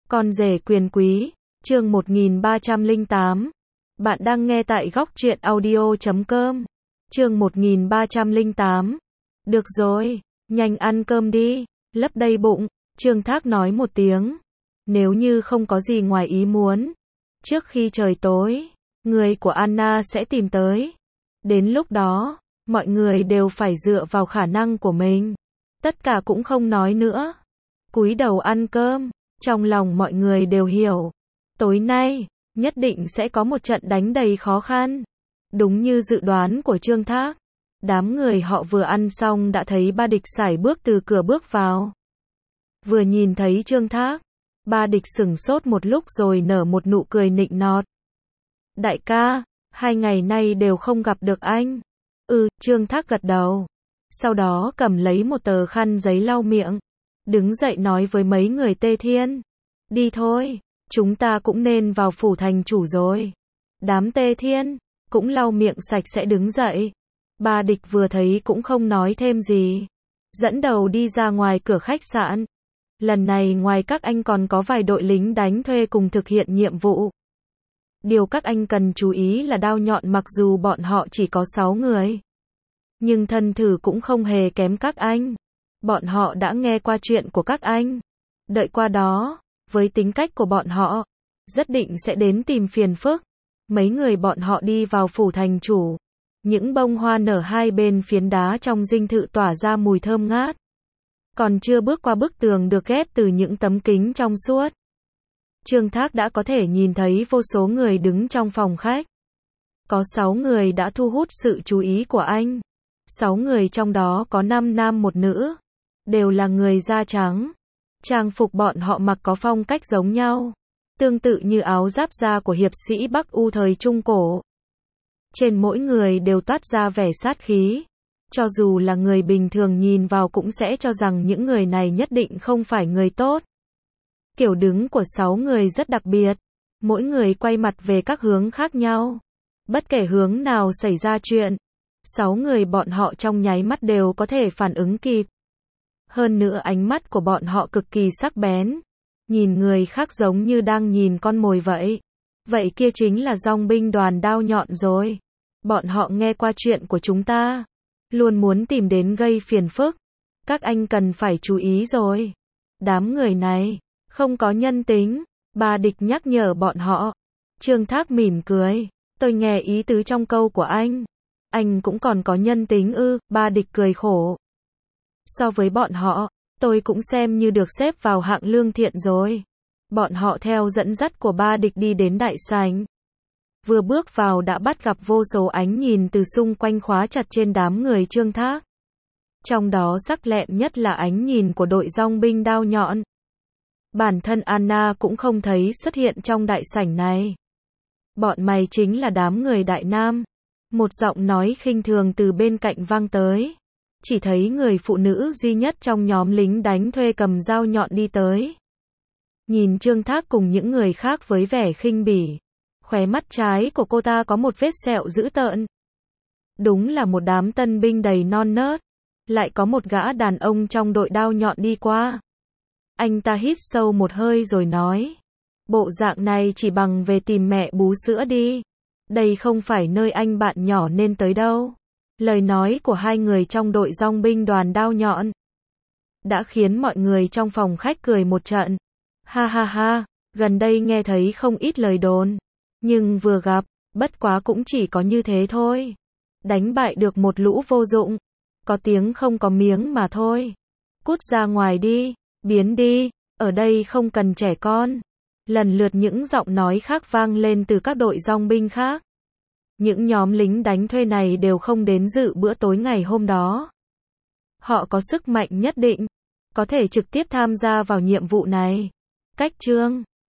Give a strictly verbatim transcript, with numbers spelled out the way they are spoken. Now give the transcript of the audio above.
Con rể quyền quý, chương một nghìn ba trăm lẻ tám. Bạn đang nghe tại góc truyện audio chấm com. Chương một nghìn ba trăm lẻ tám. Được rồi, nhanh ăn cơm đi, lấp đầy bụng, Trương Thác nói một tiếng. Nếu như không có gì ngoài ý muốn, trước khi trời tối, người của Anna sẽ tìm tới. Đến lúc đó, mọi người đều phải dựa vào khả năng của mình. Tất cả cũng không nói nữa. Cúi đầu ăn cơm, trong lòng mọi người đều hiểu. Tối nay, nhất định sẽ có một trận đánh đầy khó khăn. Đúng như dự đoán của Trương Thác. Đám người họ vừa ăn xong đã thấy Ba Địch sải bước từ cửa bước vào. Vừa nhìn thấy Trương Thác, Ba Địch sửng sốt một lúc rồi nở một nụ cười nịnh nọt. Đại ca, hai ngày nay đều không gặp được anh. Ừ, Trương Thác gật đầu. Sau đó cầm lấy một tờ khăn giấy lau miệng. Đứng dậy nói với mấy người Tê Thiên. Đi thôi, chúng ta cũng nên vào phủ thành chủ rồi. Đám Tê Thiên, cũng lau miệng sạch sẽ đứng dậy. Ba Địch vừa thấy cũng không nói thêm gì. Dẫn đầu đi ra ngoài cửa khách sạn. Lần này ngoài các anh còn có vài đội lính đánh thuê cùng thực hiện nhiệm vụ. Điều các anh cần chú ý là đao nhọn mặc dù bọn họ chỉ có sáu người. Nhưng thân thử cũng không hề kém các anh. Bọn họ đã nghe qua chuyện của các anh. Đợi qua đó, với tính cách của bọn họ, rất định sẽ đến tìm phiền phức. Mấy người bọn họ đi vào phủ thành chủ. Những bông hoa nở hai bên phiến đá trong dinh thự tỏa ra mùi thơm ngát. Còn chưa bước qua bức tường được ghép từ những tấm kính trong suốt, Trương Thác đã có thể nhìn thấy vô số người đứng trong phòng khách. Có sáu người đã thu hút sự chú ý của anh. Sáu người trong đó có năm nam một nữ. Đều là người da trắng. Trang phục bọn họ mặc có phong cách giống nhau. Tương tự như áo giáp da của hiệp sĩ Bắc U thời Trung Cổ. Trên mỗi người đều toát ra vẻ sát khí. Cho dù là người bình thường nhìn vào cũng sẽ cho rằng những người này nhất định không phải người tốt. Kiểu đứng của sáu người rất đặc biệt. Mỗi người quay mặt về các hướng khác nhau. Bất kể hướng nào xảy ra chuyện, sáu người bọn họ trong nháy mắt đều có thể phản ứng kịp. Hơn nữa ánh mắt của bọn họ cực kỳ sắc bén. Nhìn người khác giống như đang nhìn con mồi vậy. Vậy kia chính là dòng binh đoàn đao nhọn rồi. Bọn họ nghe qua chuyện của chúng ta. Luôn muốn tìm đến gây phiền phức. Các anh cần phải chú ý rồi. Đám người này, không có nhân tính. Ba Địch nhắc nhở bọn họ. Trương Thác mỉm cười. Tôi nghe ý tứ trong câu của anh. Anh cũng còn có nhân tính ư? Ba Địch cười khổ. So với bọn họ, tôi cũng xem như được xếp vào hạng lương thiện rồi. Bọn họ theo dẫn dắt của Ba Địch đi đến đại sảnh. Vừa bước vào đã bắt gặp vô số ánh nhìn từ xung quanh khóa chặt trên đám người Trương Thác. Trong đó sắc lẹm nhất là ánh nhìn của đội dòng binh đao nhọn. Bản thân Anna cũng không thấy xuất hiện trong đại sảnh này. Bọn mày chính là đám người Đại Nam. Một giọng nói khinh thường từ bên cạnh vang tới. Chỉ thấy người phụ nữ duy nhất trong nhóm lính đánh thuê cầm dao nhọn đi tới. Nhìn Trương Thác cùng những người khác với vẻ khinh bỉ. Khóe mắt trái của cô ta có một vết sẹo dữ tợn. Đúng là một đám tân binh đầy non nớt. Lại có một gã đàn ông trong đội đao nhọn đi qua. Anh ta hít sâu một hơi rồi nói. Bộ dạng này chỉ bằng về tìm mẹ bú sữa đi. Đây không phải nơi anh bạn nhỏ nên tới đâu. Lời nói của hai người trong đội dòng binh đoàn đao nhọn đã khiến mọi người trong phòng khách cười một trận. Ha ha ha, gần đây nghe thấy không ít lời đồn. Nhưng vừa gặp, bất quá cũng chỉ có như thế thôi. Đánh bại được một lũ vô dụng. Có tiếng không có miếng mà thôi. Cút ra ngoài đi, biến đi, ở đây không cần trẻ con. Lần lượt những giọng nói khác vang lên từ các đội dòng binh khác. Những nhóm lính đánh thuê này đều không đến dự bữa tối ngày hôm đó. Họ có sức mạnh nhất định, có thể trực tiếp tham gia vào nhiệm vụ này. Cách Trương